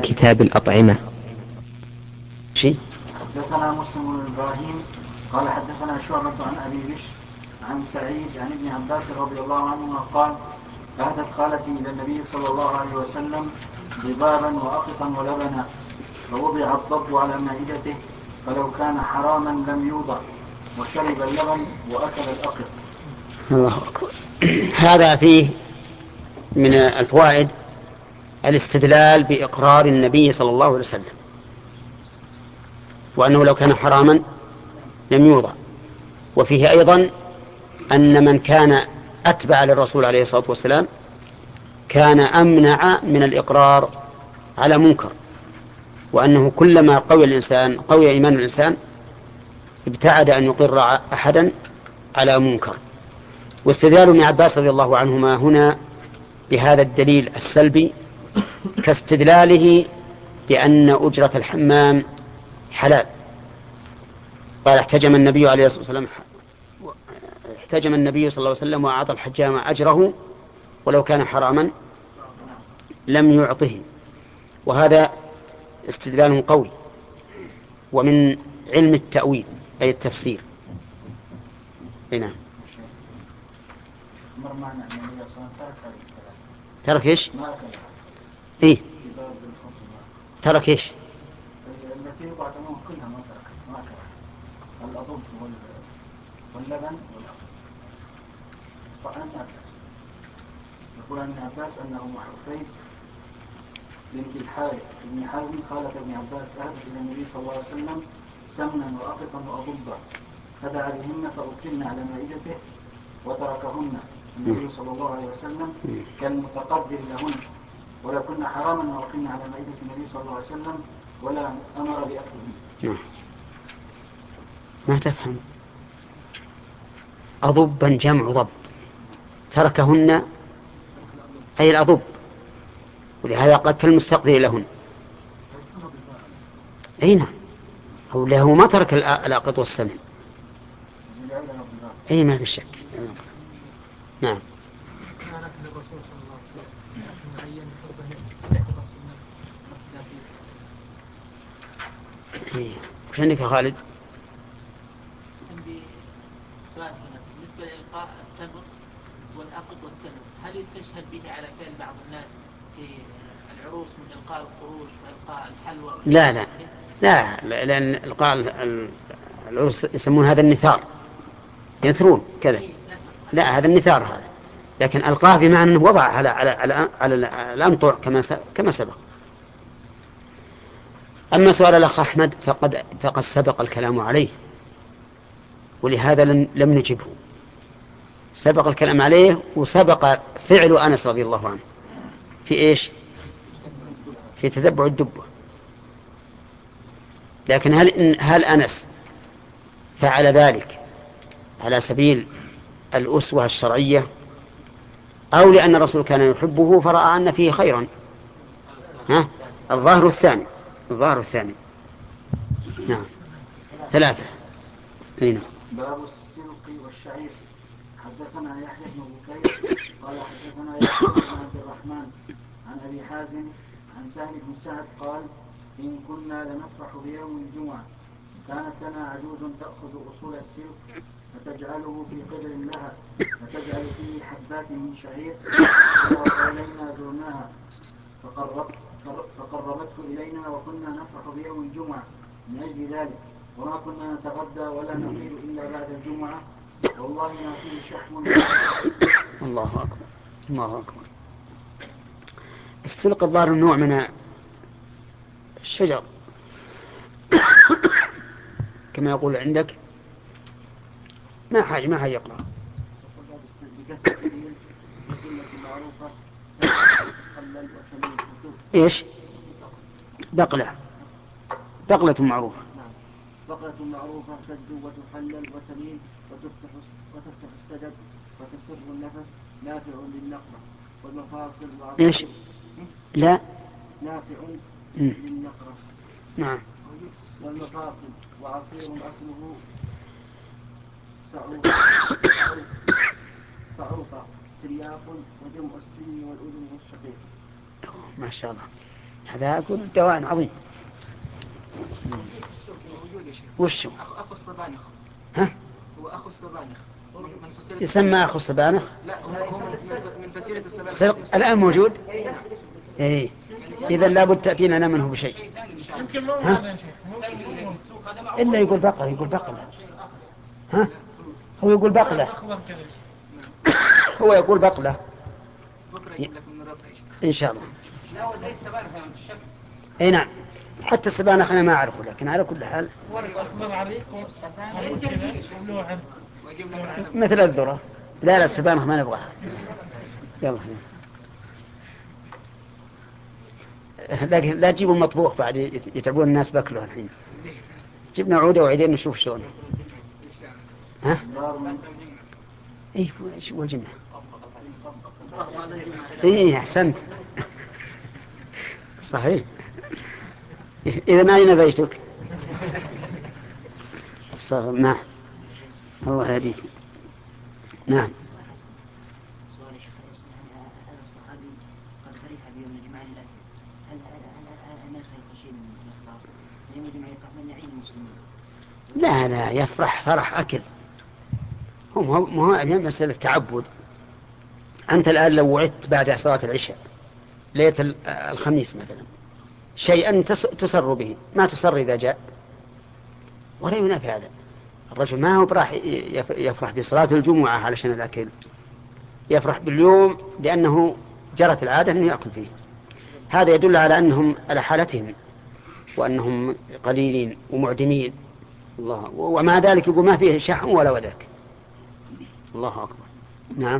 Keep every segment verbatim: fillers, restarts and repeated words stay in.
كتاب الأطعمة. شيء. حدثنا مسلم بن إبراهيم قال حدثنا شعبة عن أبي بشر عن سعيد عن ابن عباس رضي الله عنهما قال أهدت خالتي إلى النبي صلى الله عليه وسلم ضبابا وأقطا ولبنا، فوضع الضب على مائدته فلو كان حراما لم يوضع، وشرب اللبن وأكل الأقط. الله أكبر. هذا فيه من الفوائد الاستدلال بإقرار النبي صلى الله عليه وسلم، وأنه لو كان حراما لم يوضع. وفيه أيضا أن من كان أتبع للرسول عليه الصلاة والسلام كان أمنع من الإقرار على منكر، وأنه كلما قوي الإنسان قوي إيمان الإنسان ابتعد أن يقر أحدا على منكر. واستدلال ابن عباس رضي الله عنهما هنا بهذا الدليل السلبي كاستدلاله بأن أجرة الحمام حلال. قال احتجم النبي عليه الصلاة والسلام احتجم النبي صلى الله عليه وسلم وأعطى الحجام أجره ولو كان حراما لم يعطه. وهذا استدلال قوي ومن علم التأويل أي التفسير. هنا ترك ايش؟ ايه ترك ايش؟ التي يوضع تمام كلها ما ترك ما ترك الأضب واللبن والأقل فأنا أكل. يقول ابن عباس أنه محرفين بنت الحارث ابن حازم خالة ابن عباس أهدت إلى النبي صلى الله عليه وسلم سمنا وأقطا وأضبا فدعا بهن فأكلن على مائدته وتركهن النبي صلى الله عليه وسلم كالمتقدر لهن، ولا كنا حراما ما أكلن على مائدة النبي صلى الله عليه وسلم ولا أمر بأكلهن. ما تفهم. أضبا جمع ضب، تركهن أي الأضب، ولهذا قد كالمستقدر لهن. أي نعم، هو له ما ترك الأقط والسمن. أي ما في شك. نعم. إيه. وش عندك يا خالد؟ عندي سؤال هنا بالنسبة لإلقاء التمر والأقط والسمن، هل يستشهد به على فعل بعض الناس في العروس من إلقاء القروش وإلقاء الحلوى؟ لا لا لا، لأن إلقاء العروس يسمون هذا النثار، ينثرون كذا. لا هذا النثار هذا، لكن ألقاه بمعنى أنه وضع على على على, على الأنطع كما كما سبق. أما سؤال الأخ أحمد فقد فقد سبق الكلام عليه، ولهذا لم نجبه. سبق الكلام عليه وسبق فعل أنس رضي الله عنه في إيش؟ في تتبع الدبة. لكن هل هل أنس فعل ذلك على سبيل الأسوة الشرعية أو لأن الرسول كان يحبه فرأى أن فيه خيرا؟ ها؟ الظاهر الثاني. الظاهر الثاني. نعم. ثلاثة. هنا باب السلق والشعير. حدثنا يحيى بن بكير قال حدثنا يحيى بن عبد الرحمن عن أبي حازم عن سهل بن سعد قال إن كنا لنفرح بيوم الجمعة كانت لنا عجوز تأخذ أصول السلق فتجعله في قدر لها فتجعل فيه حبات من شعير فقربت إلينا زرناها فقربته إلينا وكنا نفرح بيوم الجمعة من أجل ذلك، وما كنا نتغدى ولا نقيل إلا بعد الجمعة، والله ما فيه شحم. الله أكبر. الله أكبر. السلق الظاهر نوع من الشجر كما يقول عندك. ما حاجة ما حاجة يقرأ. إيش؟ بقلة. بقلة معروفة. بقلة معروفة تجدو وتحلل وتلين وتفتح وتفتح السدد وتسر النفس نافع للنقرس والمفاصل وعصير. إيش؟ لا نافع للنقرس. نعم. والمفاصل وعصير أصله سعوطة سعوطة ترياق وجمع السن والأذن والشقيق. ما شاء الله. هذا أقول دواء عظيم. وشو؟ أخو الصبانخ. ها؟ هو أخو الصبانخ. يسمى أخو الصبانخ؟ لا هو من فسيلة الصبانخ. سرق الآن موجود؟ إيه. إذا لابد تأتينا أنا منه بشيء. ها؟ إلا يقول بقرة، يقول بقرة. ها؟ هو يقول بقلة. هو يقول بقلة. إن شاء الله. لا هو زي السبانخ يعني بالشكل. اي نعم، حتى السبانخ انا ما اعرفه، لكن على كل حال مثل الذرة. لا لا السبانخ ما نبغاها. يلا لكن لا تجيبوا المطبوخ بعد يتعبون الناس باكله الحين. جبنا عودة وعيدين نشوف شلون. ها؟ ايه شو الجنة؟ ايه احسنت. صحيح. إذا أين بيتك؟ صار نعم. الله يهديك. نعم. سؤال شيخ هذا الصحابي قد فرح بيوم الجمعة للأكل، هل هل ما يخلق شيء من الإخلاص؟ يوم الجمعة يتعامل نعيم المسلمين. لا لا يفرح فرح أكل. هم هو هو مسألة تعبد. أنت الآن لو وعدت بعد صلاة العشاء ليلة الخميس مثلا شيئا تسر به، ما تسر إذا جاء، ولا ينافي هذا. الرجل ما هو براح يفرح بصلاة الجمعة علشان الأكل، يفرح باليوم لأنه جرت العادة أنه يأكل فيه. هذا يدل على أنهم على حالتهم وأنهم قليلين ومعدمين. الله، ومع ذلك يقول ما فيه شحم ولا ودك. الله أكبر. نعم.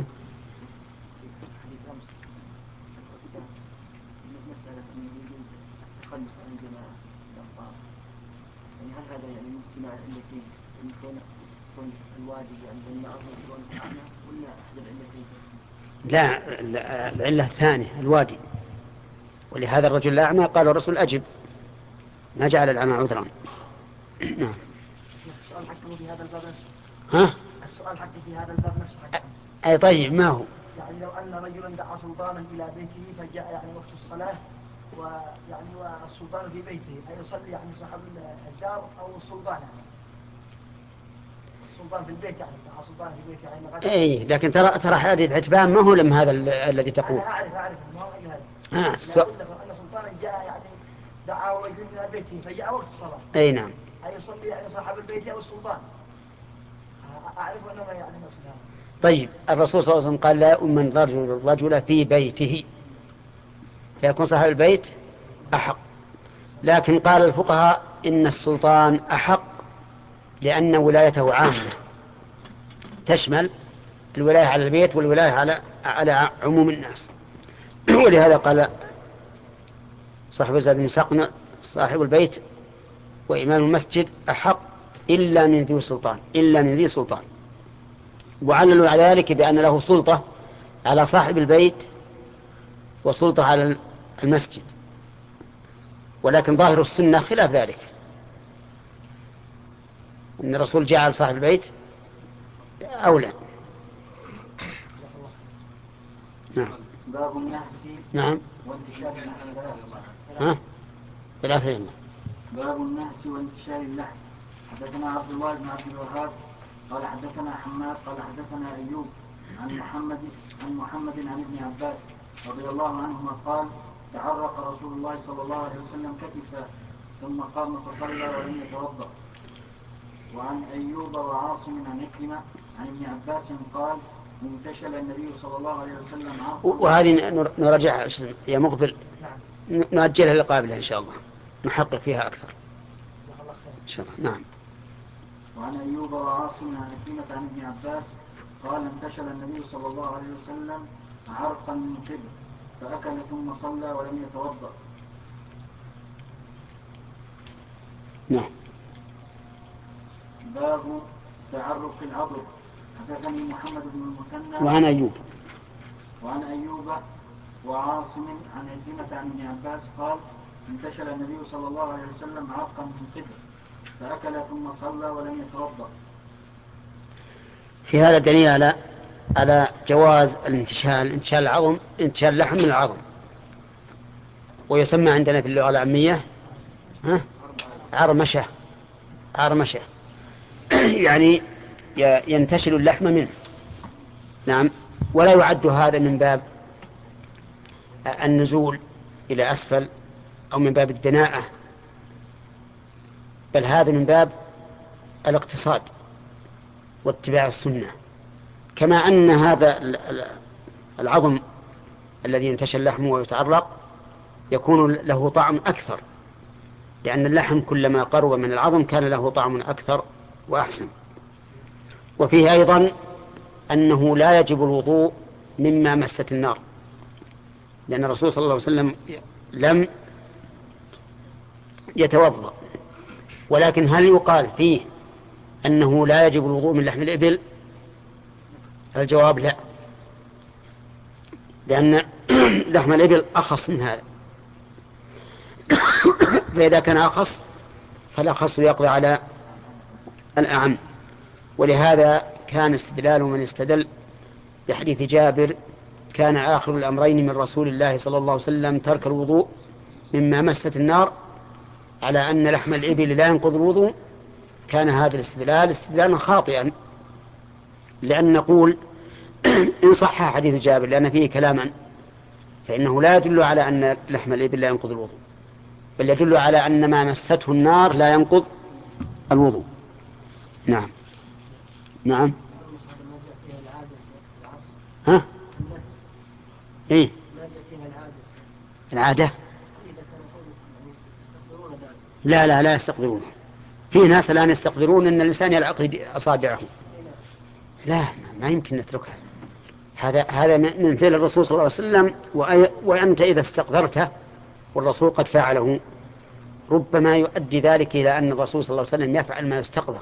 هل هذا يعني مجتمع التي يكون الواجب يعني بين أظهر والأعمى ولا أحد العلتين؟ لا العلة الثانية الوادي، ولهذا الرجل الأعمى قال الرسول أجب، ما جعل الأعمى عذرا. نعم. السؤال حقه في هذا الباب نفسه. ها؟ السؤال حقه في هذا الباب نفسه حقه. أي طيب ما هو؟ يعني لو أن رجلا دعا سلطانا إلى بيته فجاء يعني وقت الصلاة ويعني والسلطان في بيته، أيصلي يعني صاحب الدار أو السلطان يعني؟ السلطان في البيت يعني دعا سلطان في بيته يعني غدا. إيه لكن ترى ترى حديث عتبان ما هو لم هذا الذي تقول. أنا أعرف أعرف ما هو إلا هذا. آه لا أقول لك أن سلطانا جاء يعني دعا رجل إلى بيته فجاء وقت الصلاة. أي نعم. أيصلي يعني صاحب البيت أو السلطان؟ أعرف أنه ما يعني نفس هذا. طيب الرسول صلى الله عليه وسلم قال لا يؤمن رجل الرجل في بيته، فيكون صاحب البيت أحق. لكن قال الفقهاء إن السلطان أحق لأن ولايته عامة تشمل الولاية على البيت والولاية على على عموم الناس. ولهذا قال صاحب زاد المستقنع صاحب البيت وإمام المسجد أحق إلا من ذي سلطان، إلا من ذي سلطان. وعللوا على ذلك بأن له سلطة على صاحب البيت وسلطة على المسجد، ولكن ظاهر السنة خلاف ذلك، أن الرسول جعل صاحب البيت أولى. نعم. باب النهس. نعم. وانتشار اللحم. ها؟ ثلاثين. باب النهس وانتشار اللحم. حدثنا عبد الله بن عبد الوهاب قال حدثنا حماد قال حدثنا أيوب عن محمد عن محمد عن ابن عباس رضي الله عنهما قال تعرق رسول الله صلى الله عليه وسلم كتفا ثم قام فصلى ولم يتوضأ. وعن أيوب وعاصم عن عكرمة عن ابن عباس قال انتشل النبي صلى الله عليه وسلم عرقا. وهذه نراجعها يا مقبل، نؤجلها لقابلها إن شاء الله، نحقق فيها أكثر إن شاء الله. نعم. وعن أيوب وعاصم عن عكرمة عن ابن عباس قال انتشل النبي صلى الله عليه وسلم عرقا من قبل فأكل ثم صلى ولم يتوضأ. نعم. باب تعرق العضد. حدثني محمد بن المثنى وعن أيوب وعن أيوب وعاصم عن عكرمة عن ابن عباس قال انتشل النبي صلى الله عليه وسلم عرقا من قبل فأكل ثم صلى ولم يتوضأ. في هذا دليل على على جواز الانتشال، انتشال العظم، انتشال اللحم من العظم، ويسمى عندنا في اللغة العامية ها؟ عرمشة. عرمشة يعني ينتشل اللحم منه. نعم. ولا يعد هذا من باب النزول إلى أسفل أو من باب الدناءة، بل هذا من باب الاقتصاد واتباع السنة. كما أن هذا العظم الذي ينتشل لحمه ويتعرق يكون له طعم أكثر، لأن اللحم كلما قرب من العظم كان له طعم أكثر وأحسن. وفيه أيضا أنه لا يجب الوضوء مما مست النار، لأن الرسول صلى الله عليه وسلم لم يتوضأ. ولكن هل يقال فيه أنه لا يجب الوضوء من لحم الإبل؟ الجواب لا، لأن لحم الإبل أخص من هذا، فإذا كان أخص فالأخص يقضي على الأعم. ولهذا كان استدلال من استدل بحديث جابر كان آخر الأمرين من رسول الله صلى الله عليه وسلم ترك الوضوء مما مست النار على أن لحم الإبل لا ينقض الوضوء. كان هذا الاستدلال استدلالا خاطئا، لأن نقول إن صح حديث جابر لأن فيه كلاما فإنه لا يدل على أن لحم الإبل لا ينقض الوضوء، بل يدل على أن ما مسته النار لا ينقض الوضوء. نعم. نعم. ها؟ إيه؟ العادة؟ لا لا لا يستقدرون. في ناس الآن يستقدرون أن الإنسان يلعق أصابعه. لا، ما يمكن نتركها. هذا هذا من فعل الرسول صلى الله عليه وسلم، وأنت إذا استقدرته والرسول قد فعله ربما يؤدي ذلك إلى أن الرسول صلى الله عليه وسلم يفعل ما يستقدر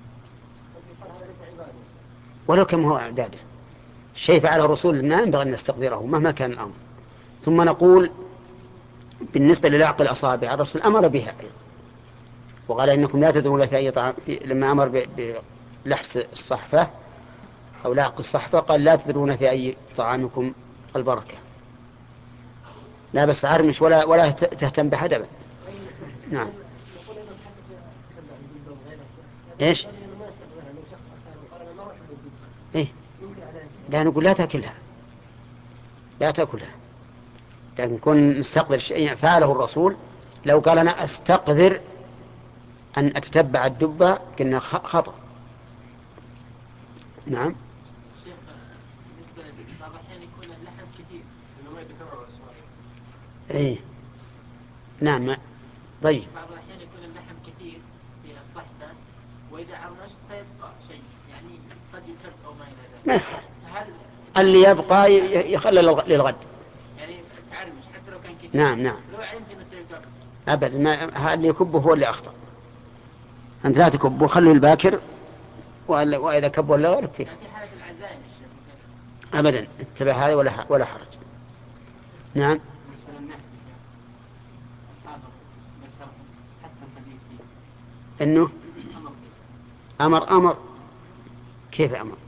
ولو كم هو إعداده. الشيء فعله الرسول ما ينبغي أن نستقدره مهما كان الأمر. ثم نقول بالنسبة للعق الأصابع الرسول أمر بها وقال إنكم لا تدرون في أي طعام، لما أمر بلحس الصحفة أو لعق الصحفة قال لا تدرون في أي طعامكم البركة. لا بس عرمش ولا ولا تهتم بحد. نعم. ايش؟ ايه؟ لا نقول لا تاكلها، لا تاكلها، لكن كن نستقذر شيء فعله الرسول. لو قال انا استقذر ان اتتبع الدبة كنا خطأ. نعم. شيخ بالنسبة بعض الأحيان يكون اللحم كثير. ايه نعم. طيب. بعض الأحيان يكون اللحم كثير في الصحفة وإذا عرمشت سيبقى شيء، يعني قد يكب أو ما إلى ذلك. هل اللي يبقى يخلى للغد. يعني تعرمش حتى لو كان كثير. نعم نعم. لو علمت إنه سيكب. أبدا ما اللي يكبه هو اللي أخطأ. أنت لا تكب وخلوا الباكر، وإذا كب ولا غير كيف. يعني في حالة العزائم أبدا اتبع هذا ولا ولا حرج. نعم. إنه أمر أمر كيف أمر؟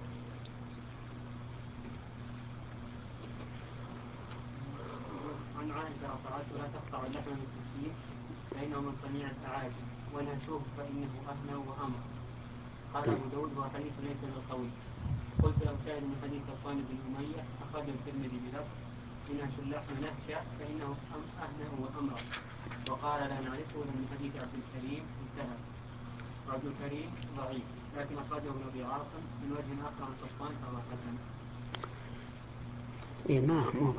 عن عائشة رفعت ولا تقطع اللحم بالسكين فإنه من صنيع الأعاجم ونهشوه فإنه أهنى وأمر. قال أبو داود هو حديث ليس بالقوي. قلت لو كان من حديث صفوان بن أمية أخرجه الترمذي بلفظ إنهش اللحم نهشا فإنه أهنى وأمر، وقال لا نعرفه من حديث عبد الكريم انتهى. عبد الكريم ضعيف لكن أخرجه ابن أبي عاصم من وجه آخر عن صفوان فهو حسن. إيه ما مو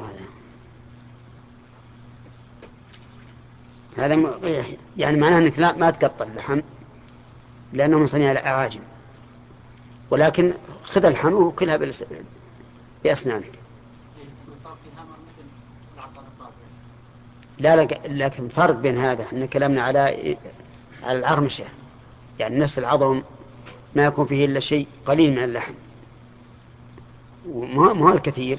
هذا هذا يعني معناه أنك لا ما تقطع اللحم لأنه من صنيع الأعاجم، ولكن خذ اللحم وكلها بأسنانك. لا لكن فرق بين هذا إن كلامنا على على العرمشة، يعني نفس العظم ما يكون فيه إلا شيء قليل من اللحم وما هو الكثير.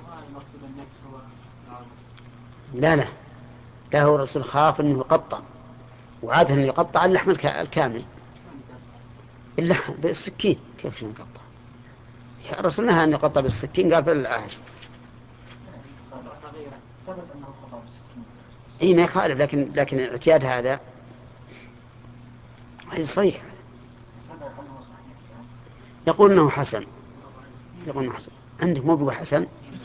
لا لا لا هو الرسول خاف أنه يقطع، وعادة أنه يقطع اللحم الكامل اللحم بالسكين. كيف شو نقطع؟ الرسول نهى أن يقطع بالسكين قال في الأعاجم. اي ما يخالف، لكن لكن الاعتياد هذا صحيح. يقول انه حسن، يقول انه حسن. عندك مو بيقول حسن؟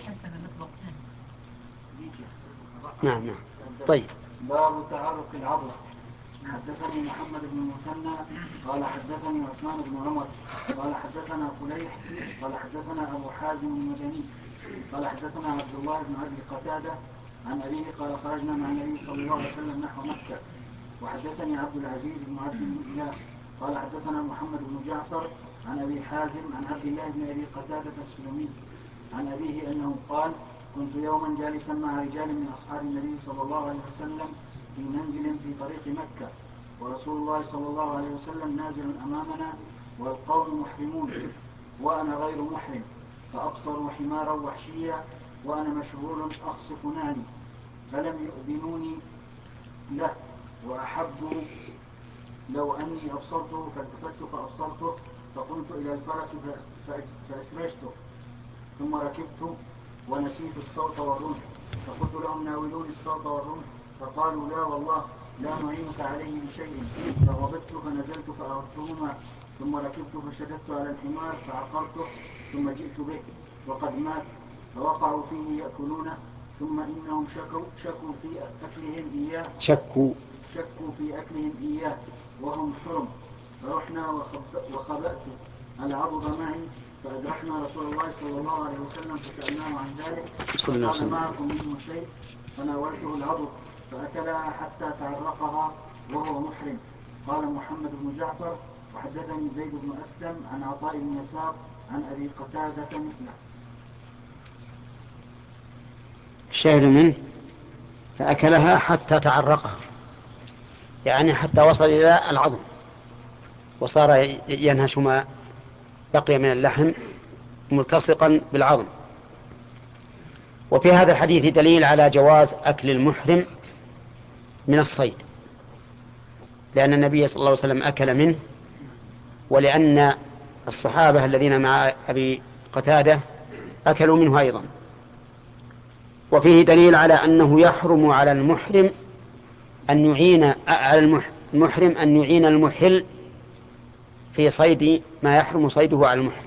نعم نعم. طيب. باب تعرق العضلة. حدثني محمد بن المثنى قال حدثني عثمان بن عمر قال حدثنا فليح قال حدثنا أبو حازم المدني قال حدثنا عبد الله بن أبي قتادة عن أبيه قال خرجنا مع النبي صلى الله عليه وسلم نحو مكة. وحدثني عبد العزيز بن عبد الله قال حدثنا محمد بن جعفر عن أبي حازم عن عبد الله بن أبي قتادة السلمي عن أبيه أنه قال كنت يوما جالسا مع رجال من أصحاب النبي صلى الله عليه وسلم في منزل في طريق مكة، ورسول الله صلى الله عليه وسلم نازل أمامنا والقوم محرمون وأنا غير محرم، فأبصروا حمارا وحشيا وأنا مشغول أخصف نعلي، فلم يؤذنوني له، وأحبوا لو أني أبصرته فالتفت فأبصرته، فقمت إلى الفرس فأسرجته ثم ركبت ونسيت الصوت والرمح، فقلت لهم ناولوني الصوت والرمح، فقالوا لا والله لا نعينك عليه بشيء، فغضبت فنزلت فأردتهما، ثم ركبت فشددت على الحمار فعقرته ثم جئت به وقد مات، فوقعوا فيه يأكلونه، ثم إنهم شكوا, شكوا في أكلهم إياه شكوا شكوا في أكلهم إياه وهم حرم، فرحنا وخبأت العضد معي، فأدركنا رسول الله صلى الله عليه وسلم فسألناه عن ذلك، فقال معكم منه شيء، فناولته العضد فأكلها حتى تعرقها وهو محرم. قال محمد بن جعفر وحدثني زيد بن أسلم عن عطاء بن يسار عن أبي قتادة مثله. الشاهد منه فأكلها حتى تعرقها، يعني حتى وصل إلى العظم وصار ينهش ما بقي من اللحم ملتصقا بالعظم. وفي هذا الحديث دليل على جواز أكل المحرم من الصيد، لأن النبي صلى الله عليه وسلم أكل منه، ولأن الصحابة الذين مع أبي قتادة أكلوا منه أيضا. وفيه دليل على أنه يحرم على المحرم أن يعين على المحرم أن يعين المحل في صيد ما يحرم صيده على المحرم،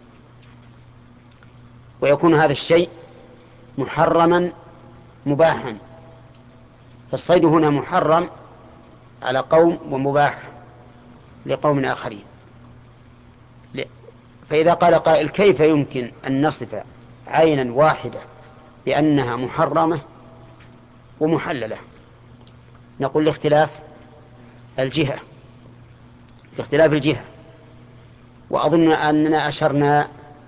ويكون هذا الشيء محرما مباحا، فالصيد هنا محرم على قوم ومباح لقوم آخرين. فإذا قال قائل كيف يمكن أن نصف عينا واحدة بأنها محرمة ومحللة؟ نقول لاختلاف الجهة لاختلاف الجهة وأظن أننا أشرنا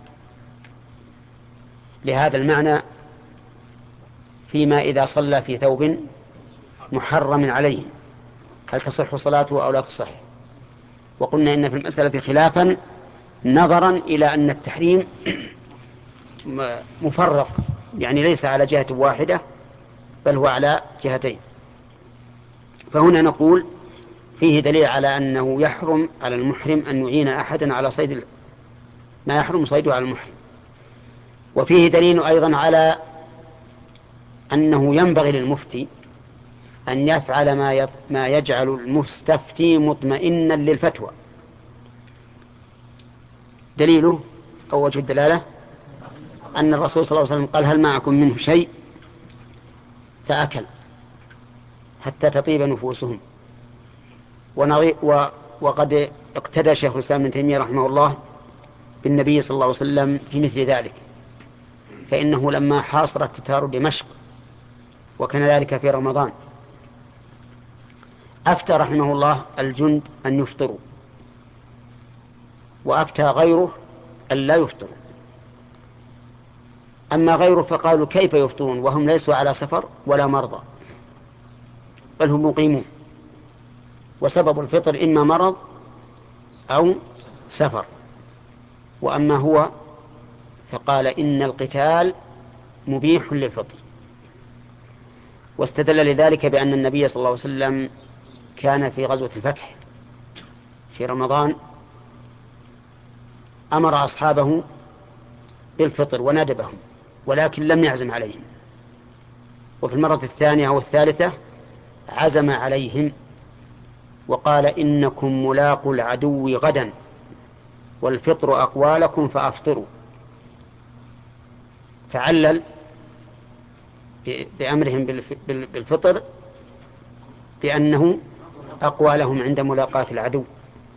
لهذا المعنى فيما إذا صلى في ثوب محرم عليه هل تصح صلاته أو لا تصح، وقلنا إن في المسألة خلافا نظرا إلى أن التحريم مفرق، يعني ليس على جهة واحدة بل هو على جهتين. فهنا نقول فيه دليل على أنه يحرم على المحرم أن يعين أحدا على صيد ما يحرم صيده على المحرم. وفيه دليل أيضا على أنه ينبغي للمفتي أن يفعل ما ما يجعل المستفتي مطمئنا للفتوى. دليله أو وجه الدلالة أن الرسول صلى الله عليه وسلم قال هل معكم منه شيء، فأكل حتى تطيب نفوسهم. وقد اقتدى شيخ الإسلام ابن تيمية رحمه الله بالنبي صلى الله عليه وسلم في مثل ذلك، فإنه لما حاصر التتار دمشق وكان ذلك في رمضان أفتى رحمه الله الجند أن يفطروا، وأفتى غيره أن لا يفطروا. أما غيره فقالوا كيف يفطرون وهم ليسوا على سفر ولا مرضى بل هم مقيمون، وسبب الفطر إما مرض أو سفر. وأما هو فقال إن القتال مبيح للفطر، واستدل لذلك بأن النبي صلى الله عليه وسلم كان في غزوة الفتح في رمضان أمر أصحابه بالفطر وندبهم، ولكن لم يعزم عليهم. وفي المرة الثانية أو الثالثة عزم عليهم وقال إنكم ملاقوا العدو غدا والفطر أقوالكم فأفطروا، فعلل بأمرهم بالفطر بأنه أقوى لهم عند ملاقاة العدو.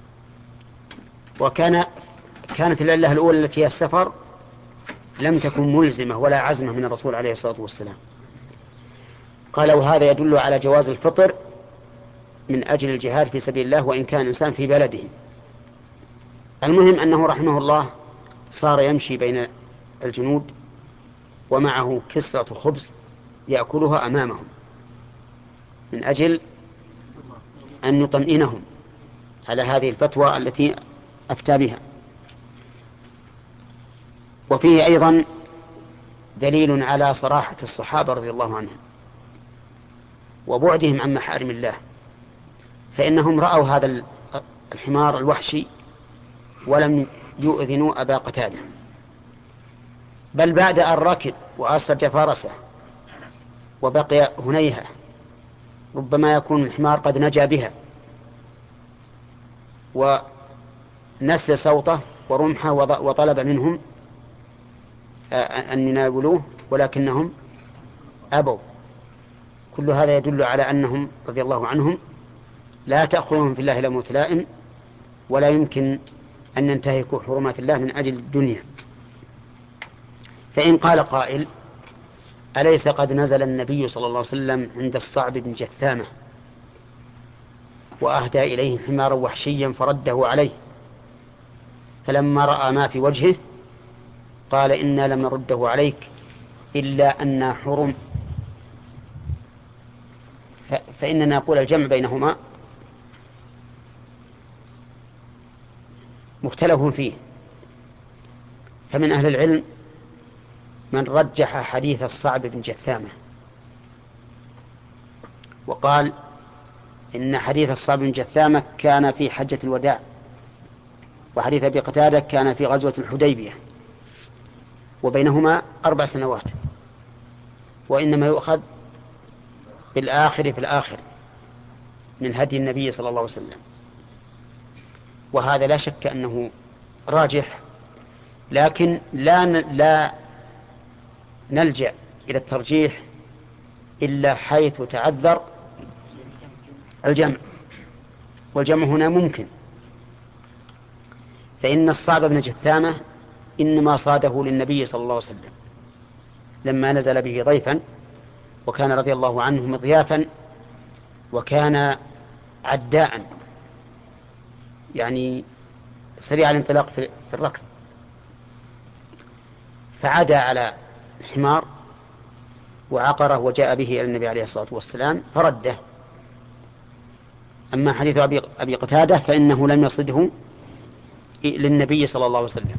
وكان كانت العلة الأولى التي هي السفر لم تكن ملزمة ولا عزمة من الرسول عليه الصلاة والسلام. قال وهذا يدل على جواز الفطر من أجل الجهاد في سبيل الله وإن كان الإنسان في بلده. المهم أنه رحمه الله صار يمشي بين الجنود ومعه كسرة خبز يأكلها أمامهم من أجل أن يطمئنهم على هذه الفتوى التي أفتى بها. وفيه أيضا دليل على صراحة الصحابة رضي الله عنهم وبعدهم عن محارم الله، فإنهم رأوا هذا الحمار الوحشي ولم يؤذنوا أبا قتادة، بل بعد أن ركب وأسرج فرسه وبقي هنيهة ربما يكون الحمار قد نجا بها ونسل صوته ورمحه وطلب منهم أن يناولوه ولكنهم أبوا. كل هذا يدل على أنهم رضي الله عنهم لا تأخذهم في الله لومة لائم ولا يمكن أن ينتهكوا حرمات الله من أجل الدنيا. فإن قال قائل أليس قد نزل النبي صلى الله عليه وسلم عند الصعب بن جثامة وأهدى إليه حمارا وحشيا فرده عليه، فلما رأى ما في وجهه قال إنا لم نرده عليك إلا أن حرم، فإننا نقول الجمع بينهما مختلف فيه. فمن أهل العلم من رجح حديث الصعب بن جثامة وقال إن حديث الصعب بن جثامة كان في حجة الوداع وحديث أبي قتادة كان في غزوة الحديبية وبينهما أربع سنوات، وإنما يؤخذ بالآخر في الآخر من هدي النبي صلى الله عليه وسلم. وهذا لا شك أنه راجح، لكن لا لا نلجأ إلى الترجيح إلا حيث تعذر الجمع، والجمع هنا ممكن. فإن الصعب بن جثامة إنما صاده للنبي صلى الله عليه وسلم لما نزل به ضيفا، وكان رضي الله عنه مضيافا وكان عداء يعني سريع الانطلاق في الركض، فعدا على الحمار وعقره وجاء به إلى النبي عليه الصلاة والسلام فرده. أما حديث أبي قتادة فإنه لم يصده للنبي صلى الله عليه وسلم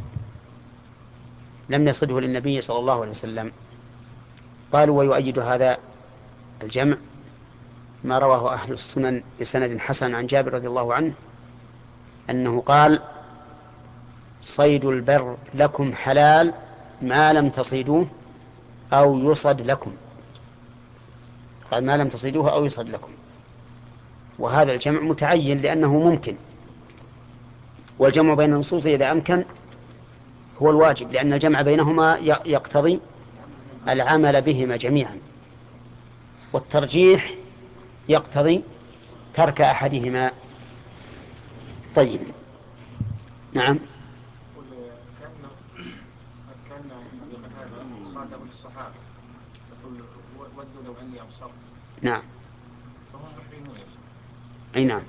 لم يصده للنبي صلى الله عليه وسلم. قالوا ويؤيد هذا الجمع ما رواه أهل السنن بسند حسن عن جابر رضي الله عنه أنه قال صيد البر لكم حلال ما لم تصيدوه أو يصد لكم، قال ما لم تصيدوه أو يصد لكم. وهذا الجمع متعين لأنه ممكن، والجمع بين النصوص إذا أمكن هو الواجب، لأن الجمع بينهما يقتضي العمل بهما جميعا، والترجيح يقتضي ترك أحدهما. طيب نعم. كان صادق الصحابة يقول ودوا لو أني أبصرت. نعم. فهم محرمون. أي نعم.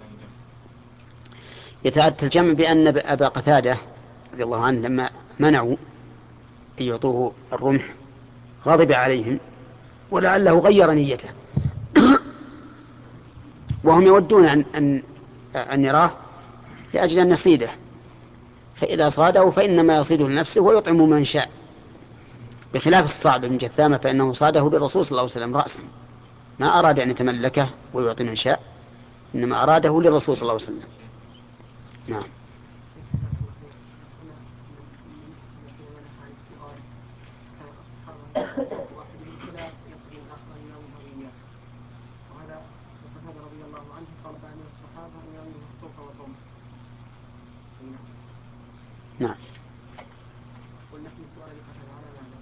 يتأتى الجمع بأن أبا قتادة رضي الله عنه لما منعوا أن يعطوه الرمح غضب عليهم ولعله غير نيته وهم يودون أن, أن, أن يراه لأجل أن يصيده، فإذا صاده فإنما يصيده لنفسه ويطعم من شاء، بخلاف الصعب بن جثامة فإنه صاده للرسول صلى الله عليه وسلم رأسا، ما أراد أن يتملكه ويعطي من شاء، إنما أراده للرسول صلى الله عليه وسلم. نعم. عنه قال بعض الصحابة يعني الصوت والضم. نعم. قلنا في السؤال اللي قتل على ماذا؟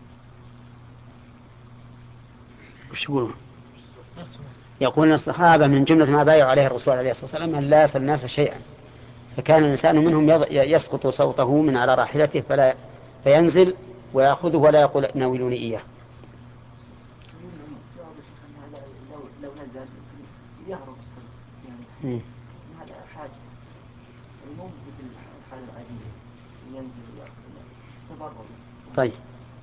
وش يقولون؟ يقولون الصحابة من جملة ما بايعوا عليه الرسول عليه الصلاة والسلام أن لا يسأل الناس شيئا، فكان الإنسان منهم يسقط صوته من على راحلته فلا فينزل ويأخذه ولا يقول ناولوني إياه. لو لو نزل يهرب الصوت يعني هذا حاجة مو مثل الحالة العادية ينزل ويأخذ تضرر. طيب.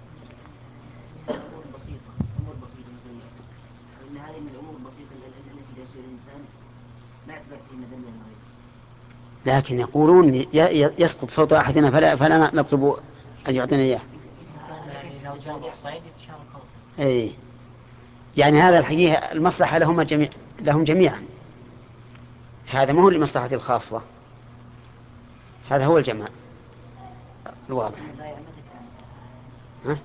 أمور بسيطة أمور بسيطة مثل إن هذه من الأمور البسيطة التي يصير الإنسان ما يعتبر فيه مدن الغيب. لكن يقولون يسقط صوت أحدنا فلا فلا نطلب أن يعطينا إياه. يعني لو جاب الصيد يتشاركون. أي يعني هذا الحقيقة المصلحة لهم جميع لهم جميعا، هذا ما هو لمصلحة الخاصة، هذا هو الجماع الواضح. ها؟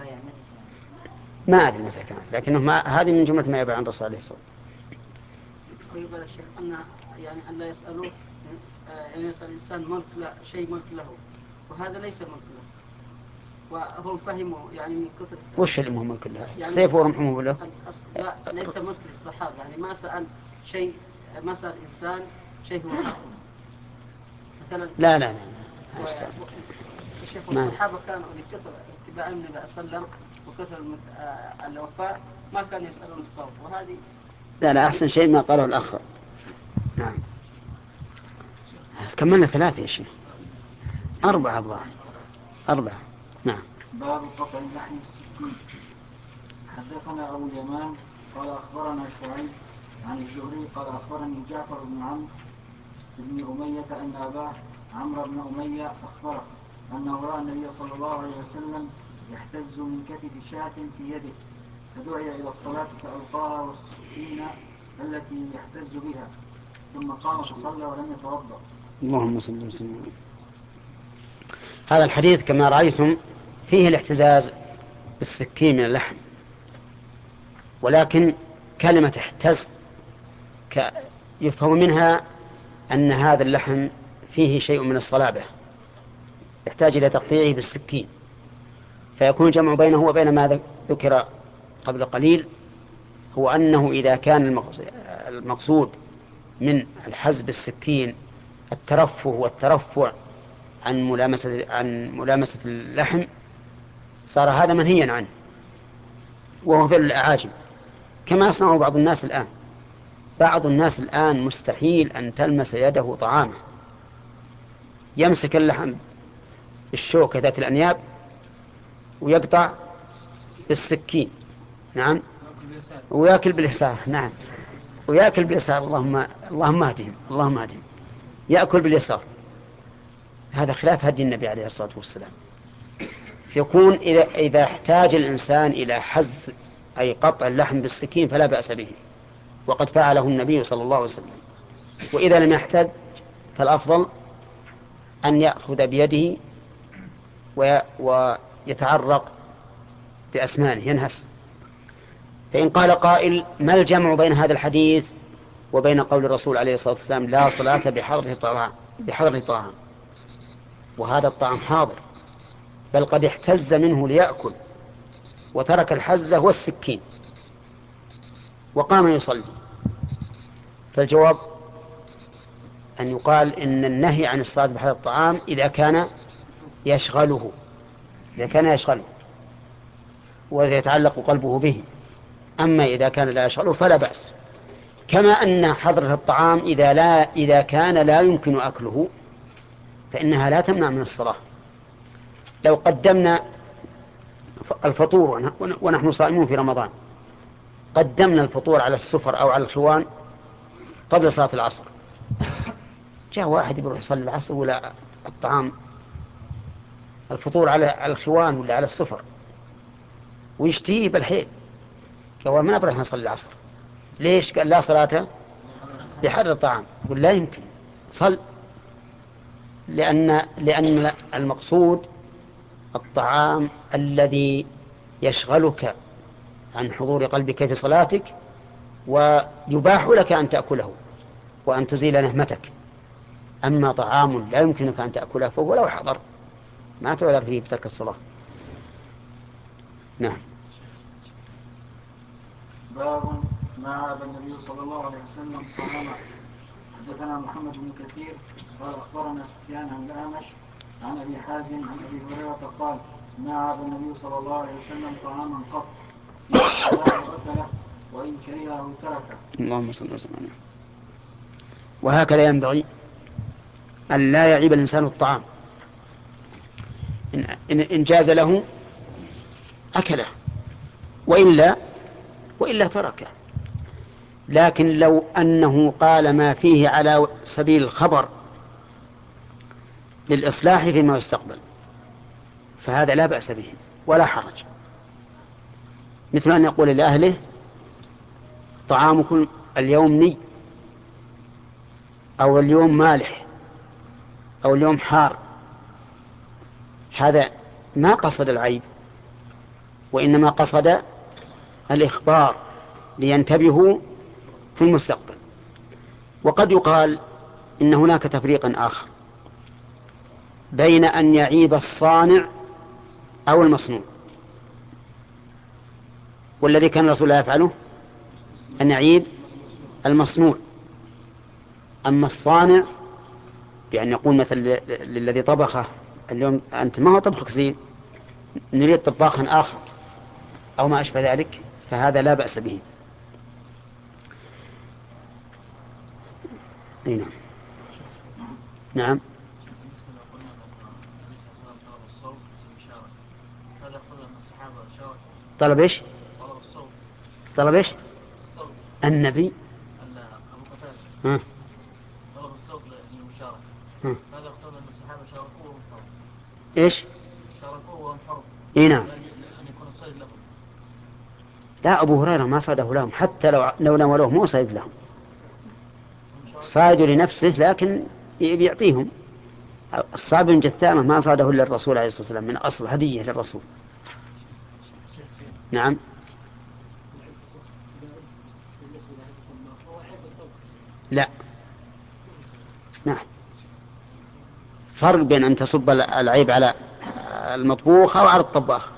ما أدري متى كانت، لكنه ما هذه من جملة ما يبع عن الرسول عليه الصلاة والسلام. ويقول الشيخ أن يعني أن لا يسألوه يعني يسأل الإنسان ملك لا شيء ملك له، وهذا ليس ملك له، وهم فهموا يعني من كثر. وش اللي مهم كلها؟ يعني السيف ورمحه ولا؟ لا ليس ملك للصحابة، يعني ما سأل شيء ما سأل إنسان شيء هو حقه مثلا. لا لا لا, لا. الشيخ والصحابة كانوا لكثر اتباع النبي صلى الله عليه وسلم وكثر الوفاء ما كانوا يسألون الصوت، وهذه لا لا أحسن شيء ما قاله الأخ. نعم. كملنا ثلاثة يا شيخ. أربعة أبواب. أربعة. نعم. باب قطع اللحم بالسكين. حدثنا أبو اليمان قال أخبرنا شعيب عن الزهري قال أخبرني جعفر بن عمرو بن أمية أن أباه عمرو بن أمية أخبره أنه رأى النبي صلى الله عليه وسلم يحتز من كتف شاة في يده، فدعي إلى الصلاة فألقاها والسكين التي يحتز بها، ثم قام فصلى ولم يتوضأ. اللهم صل وسلم. هذا الحديث كما رأيتم فيه الاحتزاز بالسكين من اللحم، ولكن كلمة احتز يفهم منها أن هذا اللحم فيه شيء من الصلابة يحتاج إلى تقطيعه بالسكين، فيكون الجمع بينه وبين ما ذكر قبل قليل هو أنه إذا كان المقصود من الحز بالسكين الترفه والترفع عن ملامسة عن ملامسة اللحم صار هذا منهيا عنه، وهو فعل الأعاجم كما يصنع بعض الناس الآن. بعض الناس الآن مستحيل أن تلمس يده طعامه، يمسك اللحم بالشوكة ذات الأنياب ويقطع بالسكين. نعم. ويأكل باليسار. نعم. ويأكل باليسار. اللهم اللهم اهدهم اللهم اهدهم. يأكل باليسار. هذا خلاف هدي النبي عليه الصلاة والسلام. يكون إذا إذا احتاج الإنسان إلى حز أي قطع اللحم بالسكين فلا بأس به، وقد فعله النبي صلى الله عليه وسلم. وإذا لم يحتاج فالأفضل أن يأخذ بيده ويتعرق بأسنانه ينهس. فإن قال قائل ما الجمع بين هذا الحديث وبين قول الرسول عليه الصلاة والسلام لا صلاة بحضر طعام بحضر طعام، وهذا الطعام حاضر بل قد احتز منه ليأكل وترك الحزة والسكين وقام يصلي، فالجواب أن يقال إن النهي عن الصلاة بحضر الطعام إذا كان يشغله إذا كان يشغله ويتعلق قلبه به، أما إذا كان لا يشغله فلا بأس. كما أن حضرة الطعام إذا, لا إذا كان لا يمكن أكله فإنها لا تمنع من الصلاة. لو قدمنا الفطور ونحن صائمون في رمضان، قدمنا الفطور على السفر أو على الخوان قبل صلاة العصر، جاء واحد يروح يصلي العصر ولا الطعام الفطور على الخوان ولا على السفر ويشتيه بالحيل، قال ما نبرح نصلي العصر. ليش؟ قال لا صلاة بحضر الطعام. يقول لا يمكن صل، لأن لأن المقصود الطعام الذي يشغلك عن حضور قلبك في صلاتك ويباح لك أن تأكله، وأن تزيل نهمتك. أما طعام لا يمكنك أن تأكله فهو لو حضر ما تعذر فيه بترك الصلاة. نعم. باب ما عاب النبي صلى الله عليه وسلم طعاما. حدثنا محمد بن كثير قال أخبرنا سفيان عن الأعمش عن أبي حازم عن أبي هريرة قال ما عاب النبي صلى الله عليه وسلم طعاما قط إن أحبه أكله وإن كرهه تركه. اللهم صل وسلم. وهكذا ينبغي أن لا يعيب الإنسان الطعام، إن, إن جاز له أكله وإلا وإلا تركه. لكن لو أنه قال ما فيه على سبيل الخبر للإصلاح فيما يستقبل فهذا لا بأس به ولا حرج، مثل أن يقول لأهله طعامكم اليوم ني، أو اليوم مالح، أو اليوم حار. هذا ما قصد العيب وإنما قصد الإخبار لينتبهوا في المستقبل. وقد يقال إن هناك تفريقا آخر بين أن يعيب الصانع أو المصنوع، والذي كان الرسول لا يفعله أن يعيب المصنوع. أما الصانع بأن يقول مثل للذي طبخه اليوم أنت ما هو طبخك زين، نريد طباخا آخر أو ما أشبه ذلك، فهذا لا بأس به. نعم. نعم. طلب إيش؟ طلب إيش؟ النبي ها طلب الصوت للمشاركة. ها. هذا اقتضى أن الصحابة شاركوه وانفروا. إيش؟ شاركوه وانفروا. إيه نعم. أن يكون الصيد لهم. لا، أبو هريرة ما صاده لهم، حتى لو لو نولوه مو صيد لهم، صاده لنفسه لكن بيعطيهم. الصعب بن جثامة ما صاده إلا الرسول عليه الصلاة والسلام، من أصل هدية للرسول. نعم. لا، نعم، فرق بين أن تصب العيب على المطبوخ أو على الطباخ.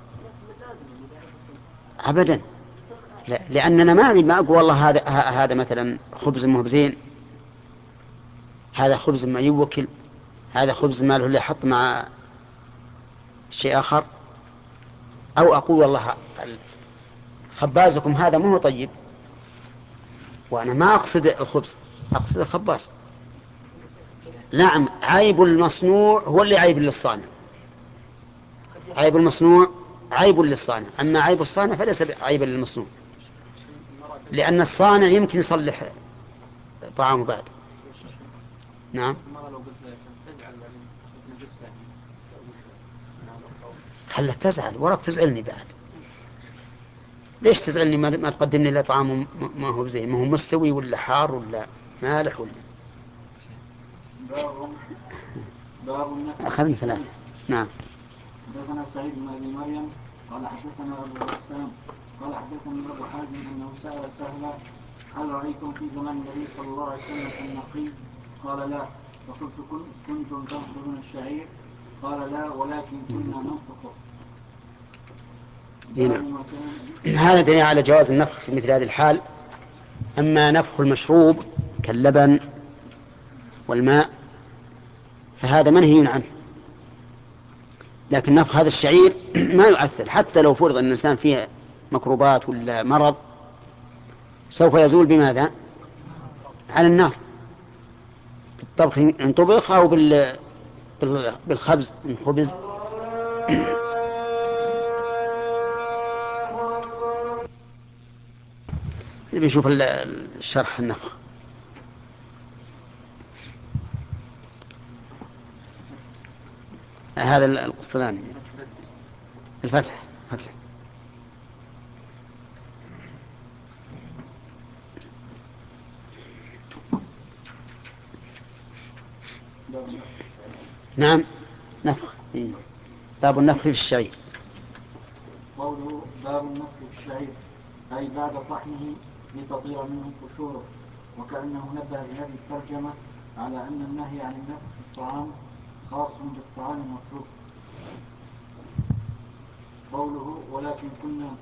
أبدا، لا، لأننا ما ما أقول والله هذا هذا مثلا خبز مهبزين، هذا خبز ما يوكل، هذا خبز ما له اللي يحط مع شيء آخر، أو أقول والله خبازكم هذا مو طيب، وأنا ما أقصد الخبز، أقصد الخباز. نعم، عيب المصنوع هو اللي عيب للصانع، عيب المصنوع عيب للصانع، أما عيب الصانع فليس عيبا للمصنوع، لأن الصانع يمكن يصلح طعامه بعد. نعم. خلت تزعل وراك تزعلني بعد. ليش تزعلني ما تقدمني إلا طعام ما هو زي ما هو مستوي ولا حار ولا مالح ولا. باب باب أخذنا ثلاثة. نعم. حدثنا سعيد بن أبي مريم قال حدثنا أبو غسان قال حدثني أبو حازم أنه سأل سهلا هل رأيكم في زمان النبي صلى الله عليه وسلم النقي؟ قال لا. فقلت كنتم تنقضون الشعير؟ قال لا، ولكن كنا ننفخه. هذا دليل على جواز النفخ في مثل هذه الحال. أما نفخ المشروب كاللبن والماء فهذا منهي عنه، لكن نفخ هذا الشعير ما يؤثر، حتى لو فرض أن الإنسان فيه مكروبات ولا مرض سوف يزول بماذا؟ على النار، بالطبخ إن طبخ أو بالخبز إن خبز. نبي نشوف الشرح النفخ. هذا القسطلاني الفتح فتح. نعم، نفخ. باب النفخ في الشعير. قوله باب النفخ في الشعير أي بعد طحنه لتطير منه قشوره. وكأنه نبه بهذه الترجمة على أن النهي عن النفخ في الطعام خاص بالطعام المتروك. قوله ولكن كنا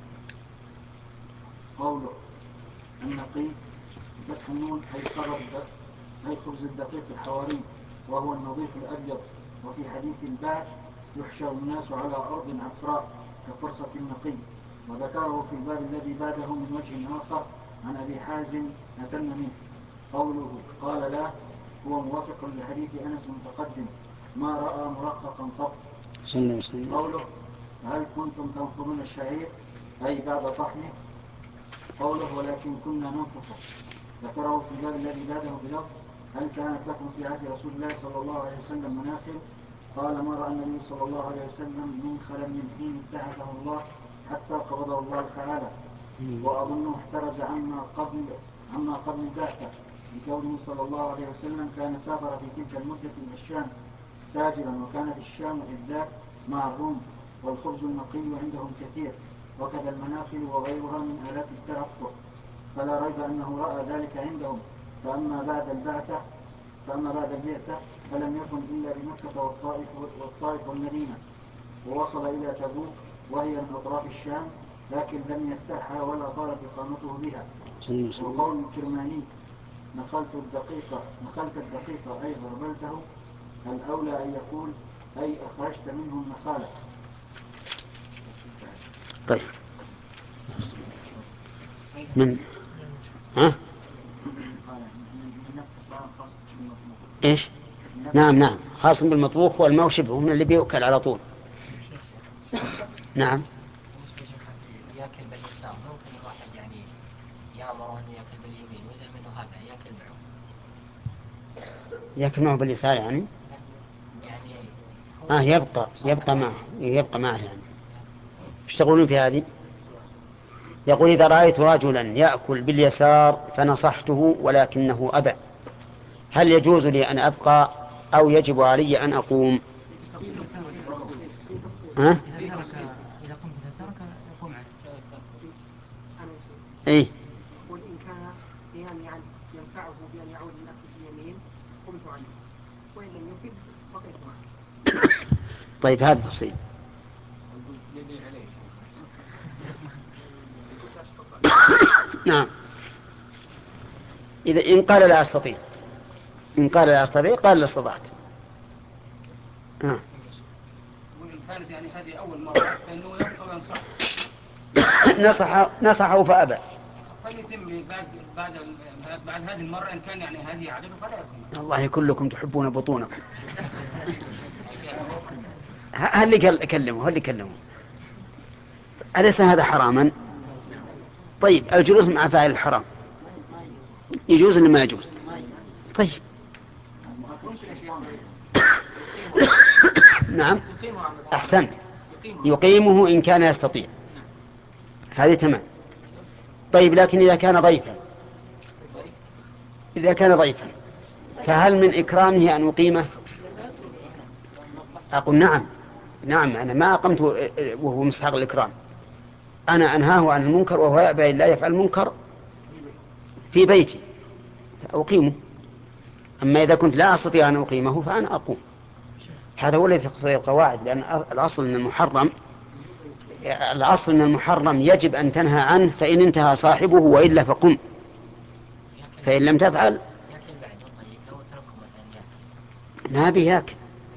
قوله النقي فتح النون أي أي خبز الدقيق الحواري وهو النظيف الأبيض. وفي حديث البعث يحشر الناس على أرض عفراء كفرصة النقي. وذكره في الباب الذي بعده من وجه آخر عن أبي حازم أتم منه. قوله قال لا هو موافق لحديث أنس المتقدم ما رأى مرققا قط. قوله هل كنتم تنقضون الشعير أي بعد طحنه. قوله ولكن كنا ننفخه ذكره في الباب الذي بعده بلفظ هل كانت لكم في عهد رسول الله صلى الله عليه وسلم مناخل. قال ما رأى النبي صلى الله عليه وسلم منخلا من حين ابتعثه الله حتى قبضه الله تعالى. وأظنه احترز عما قبل عما قبل البعثة لكونه صلى الله عليه وسلم كان سافر في تلك المدة إلى الشام تاجرا وكانت الشام إذ ذاك مع الروم والخبز النقي عندهم كثير وكذا المناخل وغيرها من آلات الترفه فلا ريب أنه رأى ذلك عندهم. فأما بعد البعثة فأما بعد البعثة فلم يكن إلا بمكة والطائف, والطائف والمدينة ووصل إلى تبوك وهي من أطراف الشام لكن لم يفتحها ولا طالت إقامته بها. وقول الكرماني نخلت الدقيقة نخلت الدقيقة أي غربلته الأولى أن يقول أي أخرجت منه النخالة. طيب من ها إيش نعم نعم خاص بالمطبوخ والماء شبهه من اللي بيؤكل على طول. نعم ياكل باليسار ممكن الواحد يعني يامره انه ياكل باليمين واذا منه هذا ياكل معه ياكل معه باليسار يعني يعني اه يبقى يبقى معه يبقى معه يعني. ايش تقولون في هذه؟ يقول إذا رأيت رجلا يأكل باليسار فنصحته ولكنه أبى هل يجوز لي أن أبقى أو يجب علي أن أقوم؟ ها؟ إذا قمت تترك يقوم عنه. إيه؟ يقول إن كان قيام يعني ينفعه بأن يعود من أكل اليمين قمت عنه وإن لم يفد بقيت معه. طيب هذا تفصيل. نعم إذا إن قال لا أستطيع إن قال لا أستطيع قال لا استطعت. وإن كانت يعني هذه أول مرة فإنه يبقى وينصح. نصح نصحه فأبى. فليتم بعد بعد بعد هذه المرة إن كان يعني هذه عادته فلا يكون. الله كلكم تحبون بطونكم. هل اللي كلمه هل اللي كلمه أليس هذا حراما؟ طيب الجلوس مع فاعل الحرام يجوز ولا ما يجوز؟ طيب نعم أحسنت يقيمه إن كان يستطيع هذه تمام. طيب لكن إذا كان ضيفا إذا كان ضيفا فهل من إكرامه أن أقيمه؟ أقول نعم نعم أنا ما أقمت وهو مستحق الإكرام أنا أنهاه عن المنكر وهو يأبى لا يفعل المنكر في بيتي فأقيمه. أما إذا كنت لا أستطيع أن أقيمه فأنا أقوم. هذا هو الذي يقتضي القواعد لأن الأصل من المحرم الأصل من المحرم يجب أن تنهى عنه فإن انتهى صاحبه وإلا فقم فإن لم تفعل ما بياك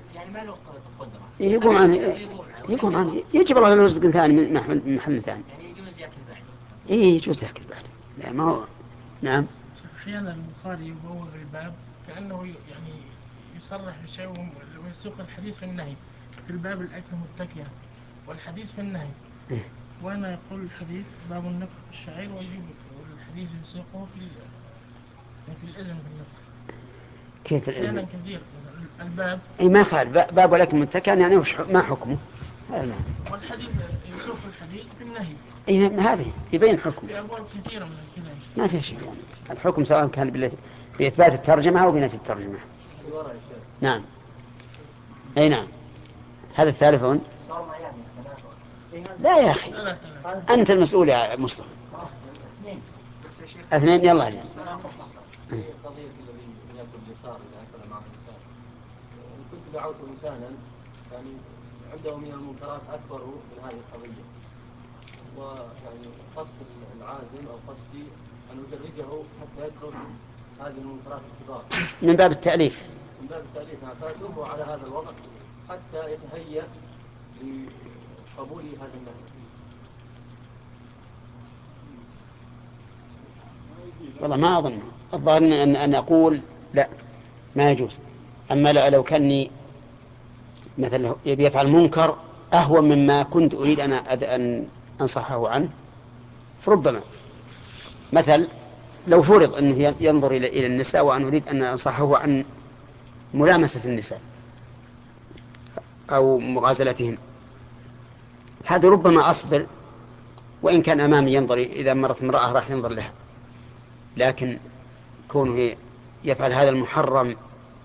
يقوم عنه يقوم عنه يجب الله له رزق ثاني من محل, محل ثاني يعني يجوز يأكل بعد إيه يجوز يأكل بعد لا ما هو نعم. أحيانا البخاري يبوغ الباب كأنه يعني يصرح بشيء ويسوق الحديث في النهي في الباب الأكل متكئا والحديث في النهي إيه؟ وأنا يقول الحديث باب النفخ في الشعير ويجيب والحديث يسوقه في في الإذن في النفخ كيف الإذن؟ أحيانا كثير الباب إيه ما فعل باب الأكل متكئا يعني ما حكمه هذا والحديث يسوق الحديث في النهي إيه هذه يبين حكم في أبواب كثيرة من الكلام ما في شيء يعني الحكم سواء كان بإثبات الترجمة أو بنفي الترجمة. نعم أي نعم هذا الثالثون لا يا أخي أنت المسؤول يا مصطفى اثنين يلا جاء قضية الذي يأكل اليسار إذا أكل مع الإنسان، كنت دعوت إنسانا يعني عنده من المنكرات أكبر من هذه القضية، ويعني قصد العازم أو قصدي أن أدرجه حتى يترك هذه المنكرات الكبار من باب التأليف. من باب التأليف فأتوبه على هذا الوقت حتى يتهيأ لقبول هذا النهي. والله ما أظن، الظاهر أن أن أقول لا ما يجوز. أما لو كاني مثلا يبي يفعل منكر أهون مما كنت أريد أن أن أنصحه عنه، فربما مثل لو فرض أنه ينظر إلى النساء وأن أريد أن أنصحه عن ملامسة النساء أو مغازلتهن، هذا ربما أصبر وإن كان أمامي ينظر، إذا مرت امرأة راح ينظر لها، لكن كونه يفعل هذا المحرم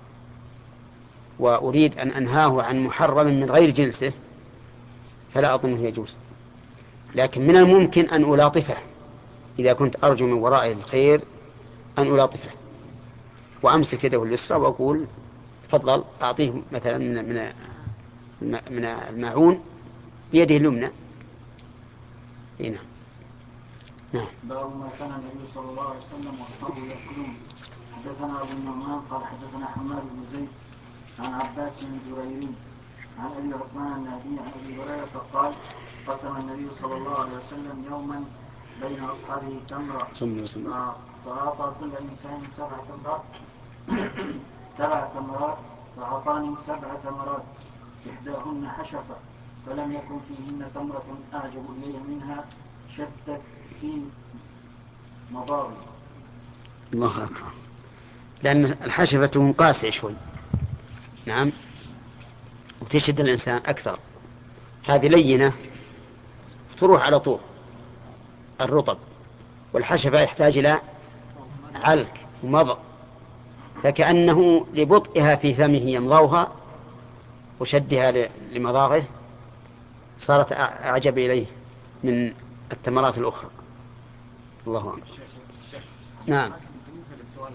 وأريد أن أنهاه عن محرم من غير جنسه فلا أظنه يجوز. لكن من الممكن أن ألاطفه إذا كنت أرجو من ورائه الخير، أن ألاطفه وأمسك يده اليسرى وأقول تفضل أعطيه مثلا من من من الماعون بيده اليمنى. هنا نعم. باب ما كان النبي صلى الله عليه وسلم واصحابه يأكلون. حدثنا أبو النعمان قال حدثنا حماد بن زيد عن عباس بن جريرين عن أبي عثمان النهدي عن أبي هريرة قال قسم النبي صلى الله عليه وسلم يوما بين أصحابه تمرة فأعطى كل إنسان سبع تمرات سبع تمرات فأعطاني سبع تمرات إحداهن حشفة فلم يكن فيهن تمرة أعجب إلي منها شتت في مضاغي. الله أكبر. لأن الحشفة قاسية شوي، نعم، وتشد الإنسان أكثر. هذه لينة تروح على طول الرطب، والحشفة يحتاج إلى علك ومضغ، فكأنه لبطئها في فمه يمضغها وشدها لمضاغه صارت أعجب إليه من التمرات الأخرى. الله أكبر. نعم. بالنسبة للسؤال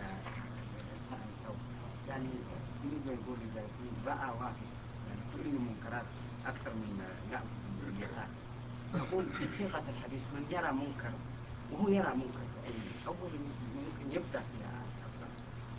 يعني بالنسبة يقول إذا رأى واحد يعني كل المنكرات أكثر من لا اليسار، نقول بصيغة الحديث من يرى منكر وهو يرى منكر أول ممكن يبدأ فيها أكثر،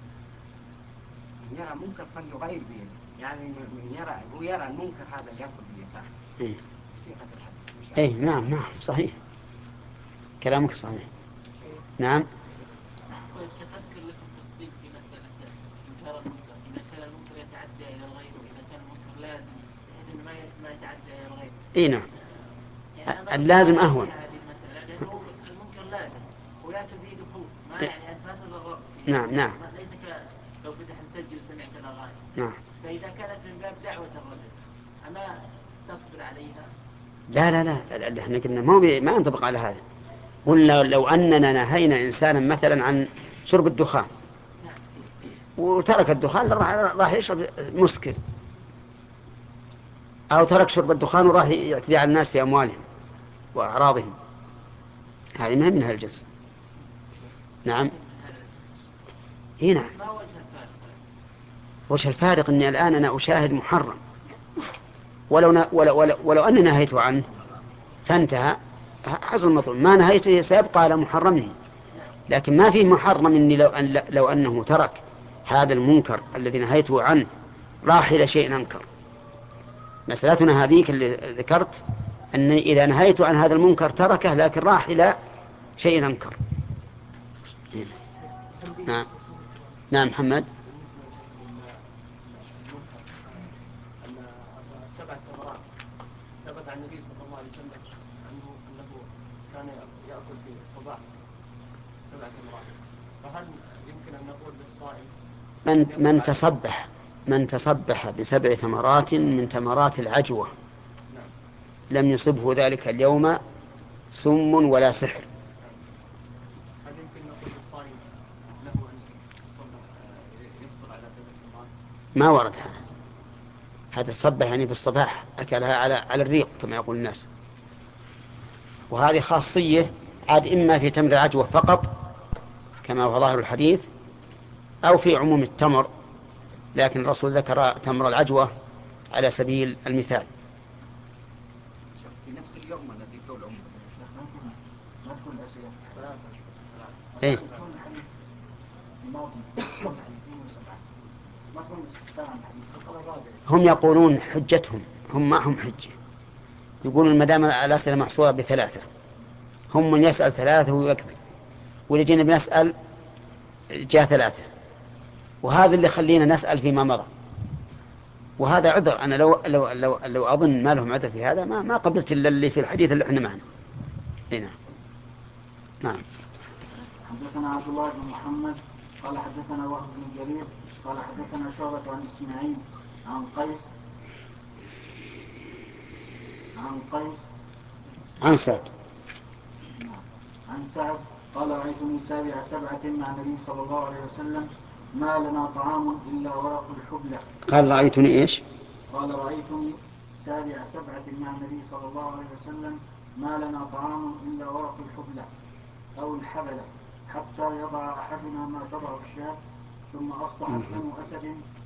من يرى منكر فليغير بيده، يعني من يرى هو يرى المنكر هذا يأخذ باليسار بصيغة الحديث. إيه نعم نعم صحيح، كلامك صحيح. نعم. والشيخ أذكر لكم تفصيل في مسألة إنكار المنكر، إذا كان المنكر يتعدى إلى الغير وإذا كان المنكر لازم بحيث إنه ما يتعدى إلى الغير. إيه نعم. يعني اللازم أهون. هذه المسألة لأنه المنكر لازم ويأكل به دخول ما يعني أنت ما تضرر. نعم نعم. ليس ك لو فتح مسجل وسمعت الأغاني. نعم. فإذا كانت من باب دعوة الرجل أما تصبر عليها؟ لا لا لا احنا قلنا ما ما ينطبق على هذا. قلنا لو أننا نهينا إنسانا مثلا عن شرب الدخان وترك الدخان راح يشرب مسكر، أو ترك شرب الدخان وراح يعتدي على الناس في أموالهم وأعراضهم، هذه ما من هالجنس. نعم. إيه نعم. وش الفارق أني الآن أنا أشاهد محرم ولو, ن... ولو, ولو, ولو أني نهيت عنه فانتهى حصل المطلوب، ما نهيته سيبقى على محرمه، لكن ما فيه محرم إني لو, أن... لو أنه ترك هذا المنكر الذي نهيته عنه راح إلى شيء أنكر. مسألتنا هذه اللي ذكرت أن إذا نهيت عن هذا المنكر تركه لكن راح إلى شيء أنكر. نعم. نعم محمد. سبع تمرات ثبت عن النبي صلى الله عليه وسلم أنه أنه كان يأكل في الصباح سبع تمرات، فهل يمكن أن نقول للصائم من من تصبح من تصبح بسبع ثمرات من تمرات العجوة لم يصبه ذلك اليوم سم ولا سحر؟ هل يمكن نقول للصائم له أن يفطر على سبع تمرات؟ ما ورد هذا. هذا الصبح يعني في الصباح أكلها على على الريق كما يقول الناس، وهذه خاصية عاد إما في تمر العجوة فقط كما هو ظاهر الحديث، أو في عموم التمر، لكن الرسول ذكر تمر العجوة على سبيل المثال. في نفس اليوم الذي طول عمره. ما تكون الأسئلة إيه؟ هم يقولون حجتهم، هم ما هم حجة، يقولون ما دام الأسئلة محصورة بثلاثة، هم من يسأل ثلاثة ويكذب، واللي جينا بنسأل جاء ثلاثة، وهذا اللي خلينا نسأل فيما مضى، وهذا عذر. أنا لو لو لو, لو أظن ما لهم عذر في هذا ما ما قبلت إلا اللي في الحديث اللي إحنا معنا. هنا نعم. حدثنا عبد الله بن محمد قال حدثنا وهب بن جرير قال حدثنا شعبة عن إسماعيل عن قيس عن قيس عن سعد عن سعد قال رأيتني سابع سبعة مع النبي صلى الله عليه وسلم ما لنا طعام إلا ورق الحبلة. قال رأيتني إيش؟ قال رأيتني سابع سبعة مع النبي صلى الله عليه وسلم ما لنا طعام إلا ورق الحبلة أو الحبلة حتى يضع أحدنا ما تضع الشاة ثم أصبحت بنو أسد